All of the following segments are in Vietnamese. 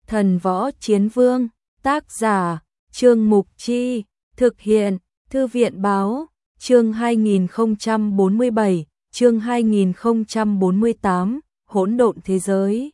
Thần Võ Chiến Vương, tác giả, Trương Mục Chi, thực hiện, Thư viện Báo, chương 2047, chương 2048, hỗn độn thế giới.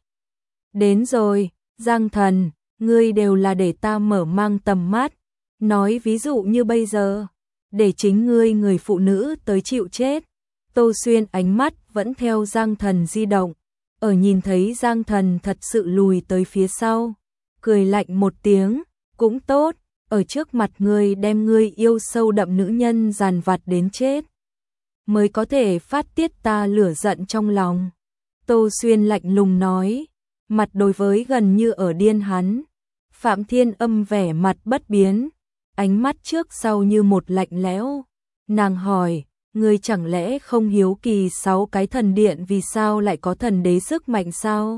Đến rồi, Giang Thần, ngươi đều là để ta mở mang tầm mắt, nói ví dụ như bây giờ, để chính ngươi người phụ nữ tới chịu chết. Tô Xuyên ánh mắt vẫn theo Giang Thần di động, ở nhìn thấy Giang Thần thật sự lùi tới phía sau, cười lạnh một tiếng, cũng tốt, ở trước mặt ngươi đem ngươi yêu sâu đậm nữ nhân giàn vặt đến chết, mới có thể phát tiết ta lửa giận trong lòng. Tô Xuyên lạnh lùng nói, mặt đối với gần như ở điên hắn. Phạm Thiên Âm vẻ mặt bất biến, ánh mắt trước sau như một lạnh lẽo. Nàng hỏi, ngươi chẳng lẽ không hiếu kỳ 6 cái thần điện vì sao lại có thần đế sức mạnh sao?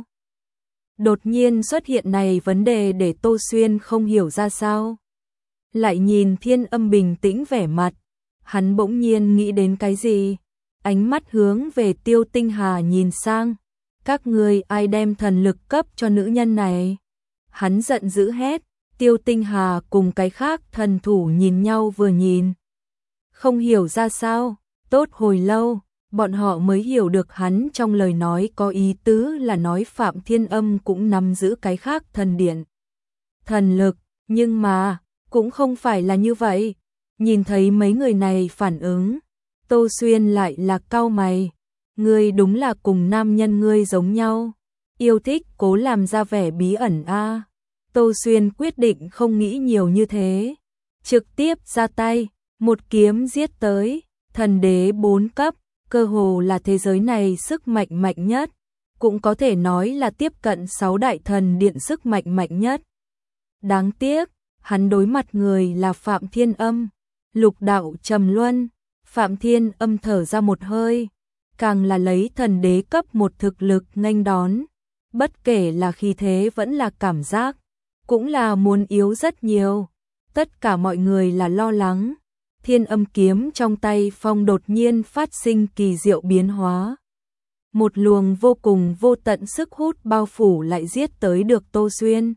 Đột nhiên xuất hiện này vấn đề để Tô Xuyên không hiểu ra sao. Lại nhìn Thiên Âm bình tĩnh vẻ mặt, hắn bỗng nhiên nghĩ đến cái gì, ánh mắt hướng về Tiêu Tinh Hà nhìn sang. Các ngươi ai đem thần lực cấp cho nữ nhân này? Hắn giận dữ hét. Tiêu Tinh Hà cùng cái khác thần thủ nhìn nhau vừa nhìn, không hiểu ra sao. Tốt hồi lâu, bọn họ mới hiểu được hắn trong lời nói có ý tứ là nói Phạm Thiên Âm cũng nắm giữ cái khác thần điện, thần lực, nhưng mà cũng không phải là như vậy. Nhìn thấy mấy người này phản ứng, Tô Xuyên lại là cau mày. Ngươi đúng là cùng nam nhân ngươi giống nhau, yêu thích cố làm ra vẻ bí ẩn a. Tô Xuyên quyết định không nghĩ nhiều như thế, trực tiếp ra tay, một kiếm giết tới. Thần đế 4 cấp, cơ hồ là thế giới này sức mạnh mạnh nhất, cũng có thể nói là tiếp cận 6 đại thần điện sức mạnh mạnh nhất. Đáng tiếc, hắn đối mặt người là Phạm Thiên Âm, lục đạo trầm luân. Phạm Thiên Âm thở ra một hơi, càng là lấy thần đế cấp 1 thực lực nghênh đón, bất kể là khí thế vẫn là cảm giác, cũng là muốn yếu rất nhiều. Tất cả mọi người là lo lắng. Thiên Âm kiếm trong tay Phong đột nhiên phát sinh kỳ diệu biến hóa. Một luồng vô cùng vô tận sức hút bao phủ lại giết tới được Tô Xuyên.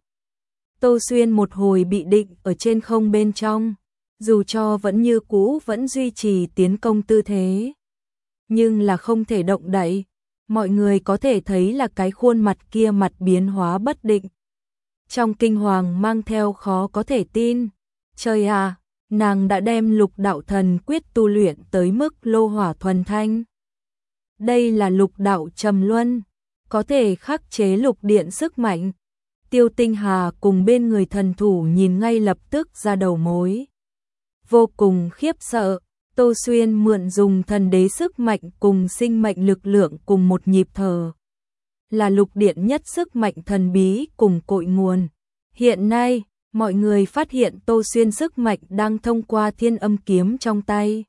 Tô Xuyên một hồi bị định ở trên không bên trong, dù cho vẫn như cũ vẫn duy trì tiến công tư thế, nhưng là không thể động đậy. Mọi người có thể thấy là cái khuôn mặt kia mặt biến hóa bất định, trong kinh hoàng mang theo khó có thể tin. Trời à, nàng đã đem lục đạo thần quyết tu luyện tới mức lô hỏa thuần thanh. Đây là lục đạo trầm luân, có thể khắc chế lục điện sức mạnh. Tiêu Tinh Hà cùng bên người thần thủ nhìn ngay lập tức ra đầu mối, vô cùng khiếp sợ. Tô Xuyên mượn dùng thần đế sức mạnh cùng sinh mệnh lực lượng cùng một nhịp thở, là lục điện nhất sức mạnh thần bí cùng cội nguồn. Hiện nay, mọi người phát hiện Tô Xuyên sức mạnh đang thông qua Thiên Âm kiếm trong tay,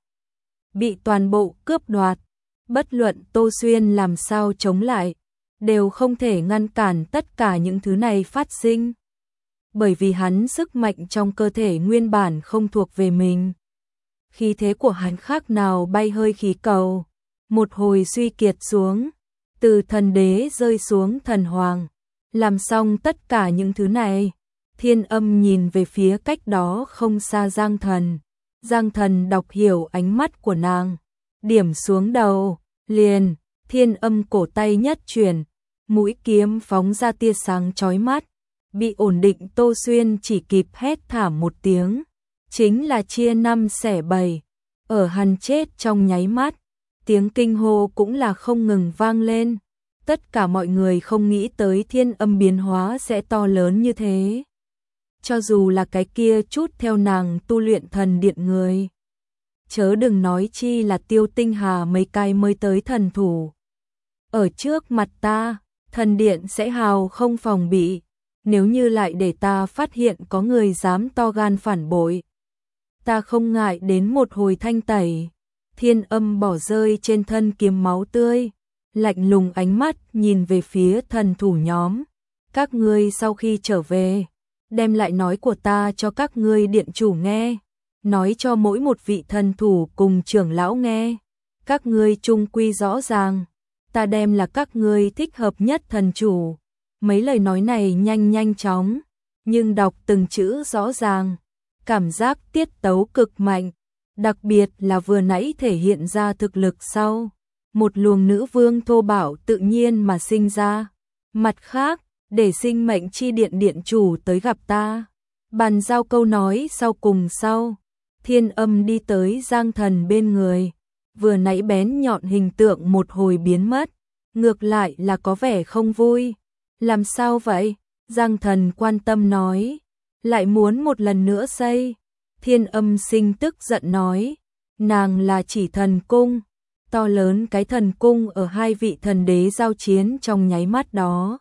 bị toàn bộ cướp đoạt. Bất luận Tô Xuyên làm sao chống lại, đều không thể ngăn cản tất cả những thứ này phát sinh. Bởi vì hắn sức mạnh trong cơ thể nguyên bản không thuộc về mình. Khí thế của hắn khác nào bay hơi khí cầu, một hồi suy kiệt xuống, từ thần đế rơi xuống thần hoàng. Làm xong tất cả những thứ này, Thiên Âm nhìn về phía cách đó không xa Giang Thần. Giang Thần đọc hiểu ánh mắt của nàng, điểm xuống đầu, liền, Thiên Âm cổ tay nhất chuyển, mũi kiếm phóng ra tia sáng chói mắt, bị ổn định Tô Xuyên chỉ kịp hét thảm một tiếng, chính là chia 5 xẻ 7, ở hắn chết trong nháy mắt. Tiếng kinh hô cũng là không ngừng vang lên. Tất cả mọi người không nghĩ tới Thiên Âm biến hóa sẽ to lớn như thế. Cho dù là cái kia chút theo nàng tu luyện thần điện người, chớ đừng nói chi là Tiêu Tinh Hà mấy cái mới tới thần thủ. Ở trước mặt ta, thần điện sẽ hào không phòng bị, nếu như lại để ta phát hiện có người dám to gan phản bội, ta không ngại đến một hồi thanh tẩy. Thiên Âm bỏ rơi trên thân kiếm máu tươi, lạnh lùng ánh mắt nhìn về phía thần thủ nhóm. Các ngươi sau khi trở về, đem lại nói của ta cho các ngươi điện chủ nghe, nói cho mỗi một vị thần thủ cùng trưởng lão nghe. Các ngươi chung quy rõ ràng, ta đem là các ngươi thích hợp nhất thần chủ, Mấy lời nói này nhanh chóng, nhưng đọc từng chữ rõ ràng, cảm giác tiết tấu cực mạnh, đặc biệt là vừa nãy thể hiện ra thực lực sau. Một luồng nữ vương thô bạo tự nhiên mà sinh ra. Mặt khác, để sinh mệnh chi điện điện chủ tới gặp ta. Bàn giao câu nói sau cùng sau. Thiên Âm đi tới Giang Thần bên người. Vừa nãy bén nhọn hình tượng một hồi biến mất. Ngược lại là có vẻ không vui. Làm sao vậy? Giang Thần quan tâm nói. Lại muốn một lần nữa xây. Thiên Âm sinh tức giận nói. Nàng là chỉ thần cung. To lớn cái thần cung ở hai vị thần đế giao chiến trong nháy mắt đó.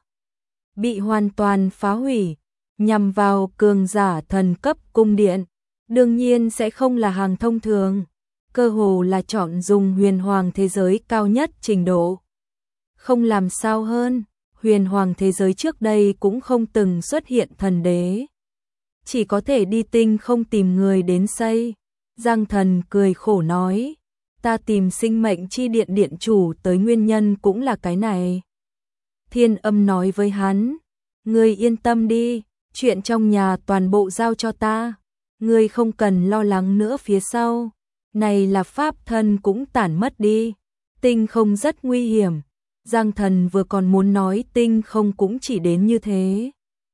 Bị hoàn toàn phá hủy. Nhằm vào cường giả thần cấp cung điện. Đương nhiên sẽ không là hàng thông thường. Cơ hồ là chọn dùng huyền hoàng thế giới cao nhất trình độ. Không làm sao hơn. Huyền hoàng thế giới trước đây cũng không từng xuất hiện thần đế. Chỉ có thể đi tinh không tìm người đến xây. Giang Thần cười khổ nói. Ta tìm sinh mệnh chi điện điện chủ tới nguyên nhân cũng là cái này. Thiên Âm nói với hắn. Ngươi yên tâm đi. Chuyện trong nhà toàn bộ giao cho ta. Ngươi không cần lo lắng nữa phía sau. Này là pháp thân cũng tản mất đi. Tinh không rất nguy hiểm. Giang Thần vừa còn muốn nói tinh không cũng chỉ đến như thế.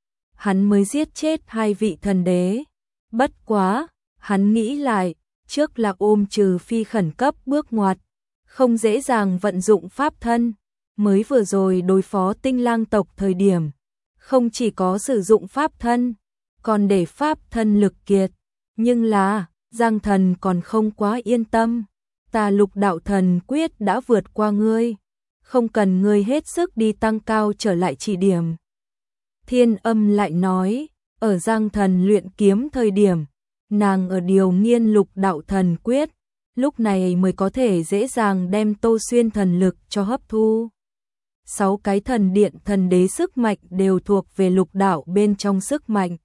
Hắn mới giết chết hai vị thần đế. Bất quá, hắn nghĩ lại, trước là ôm trừ phi khẩn cấp bước ngoặt. Không dễ dàng vận dụng pháp thân. Mới vừa rồi đối phó tinh lang tộc thời điểm. Không chỉ có sử dụng pháp thân, còn để pháp thân lực kiệt. Nhưng là, Giang Thần còn không quá yên tâm. Ta Lục Đạo Thần Quyết đã vượt qua ngươi. Không cần ngươi hết sức đi tăng cao trở lại chỉ điểm. Thiên Âm lại nói, ở Giang Thần luyện kiếm thời điểm, nàng ở điều nghiên Lục Đạo Thần Quyết, lúc này mới có thể dễ dàng đem Tô Xuyên thần lực cho hấp thu. 6 cái thần điện thần đế sức mạnh đều thuộc về lục đạo bên trong sức mạnh.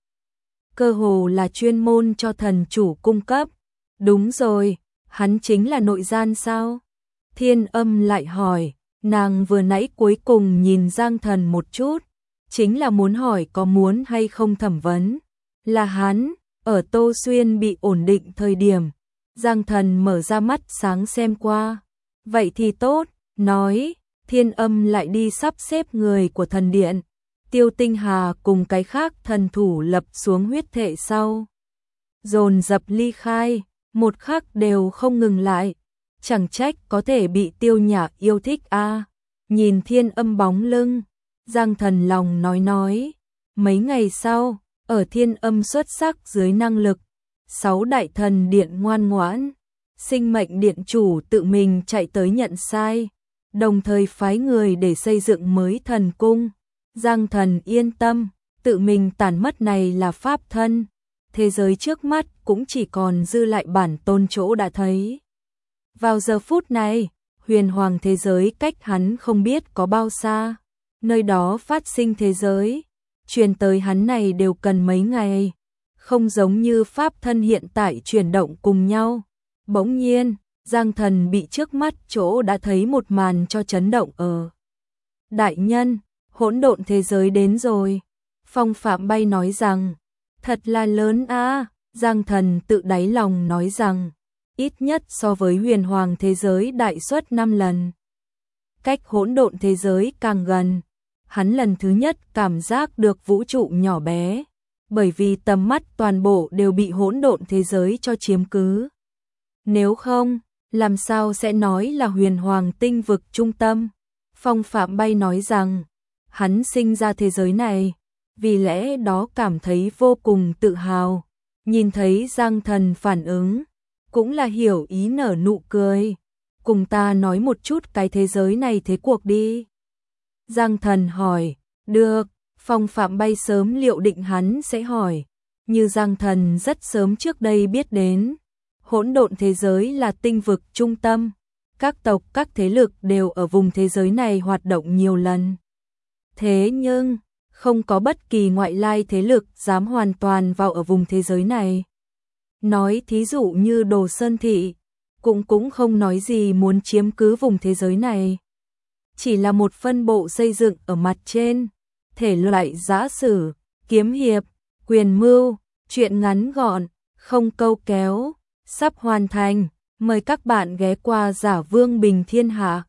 Cơ hồ là chuyên môn cho thần chủ cung cấp. Đúng rồi, hắn chính là nội gian sao? Thiên Âm lại hỏi, nàng vừa nãy cuối cùng nhìn Giang Thần một chút, chính là muốn hỏi có muốn hay không thẩm vấn. Là hắn, ở Tô Xuyên bị ổn định thời điểm. Giang Thần mở ra mắt sáng xem qua. Vậy thì tốt, nói. Thiên Âm lại đi sắp xếp người của thần điện. Tiêu Tinh Hà cùng cái khác thần thủ lập xuống huyết thệ sau. Dồn dập ly khai, một khắc đều không ngừng lại. Chẳng trách có thể bị Tiêu Nhã yêu thích a. Nhìn Thiên Âm bóng lưng, Giang Thần lòng nói. Mấy ngày sau, ở Thiên Âm xuất sắc dưới năng lực, 6 đại thần điện ngoan ngoãn. Sinh mệnh điện chủ tự mình chạy tới nhận sai. Đồng thời phái người để xây dựng mới thần cung. Giang Thần yên tâm, tự mình tản mất này là pháp thân. Thế giới trước mắt cũng chỉ còn dư lại bản tôn chỗ đã thấy. Vào giờ phút này, huyền hoàng thế giới cách hắn không biết có bao xa. Nơi đó phát sinh thế giới, truyền tới hắn này đều cần mấy ngày. Không giống như pháp thân hiện tại chuyển động cùng nhau. Bỗng nhiên, Giang Thần bị trước mắt chỗ đã thấy một màn cho chấn động ở. Đại nhân, hỗn độn thế giới đến rồi. Phong Phạm Bay nói rằng, thật là lớn a. Giang Thần tự đáy lòng nói rằng, ít nhất so với huyền hoàng thế giới đại suất 5 lần. Cách hỗn độn thế giới càng gần, hắn lần thứ nhất cảm giác được vũ trụ nhỏ bé, bởi vì tầm mắt toàn bộ đều bị hỗn độn thế giới cho chiếm cứ. Nếu không, làm sao sẽ nói là huyền hoàng tinh vực trung tâm? Phong Phạm Bay nói rằng, hắn sinh ra thế giới này, vì lẽ đó cảm thấy vô cùng tự hào. Nhìn thấy Giang Thần phản ứng, cũng là hiểu ý nở nụ cười. Cùng ta nói một chút cái thế giới này thế cuộc đi. Giang Thần hỏi, được. Phong Phạm Bay sớm liệu định hắn sẽ hỏi, như Giang Thần rất sớm trước đây biết đến. Hỗn độn thế giới là tinh vực trung tâm, các tộc các thế lực đều ở vùng thế giới này hoạt động nhiều lần. Thế nhưng, không có bất kỳ ngoại lai thế lực dám hoàn toàn vào ở vùng thế giới này. Nói thí dụ như Đồ Sơn Thị, cũng không nói gì muốn chiếm cứ vùng thế giới này. Chỉ là một phân bộ xây dựng ở mặt trên. thể loại giã sử, kiếm hiệp, quyền mưu, truyện ngắn gọn, không câu kéo, sắp hoàn thành. Mời các bạn ghé qua Giả Vương Bình Thiên Hạ.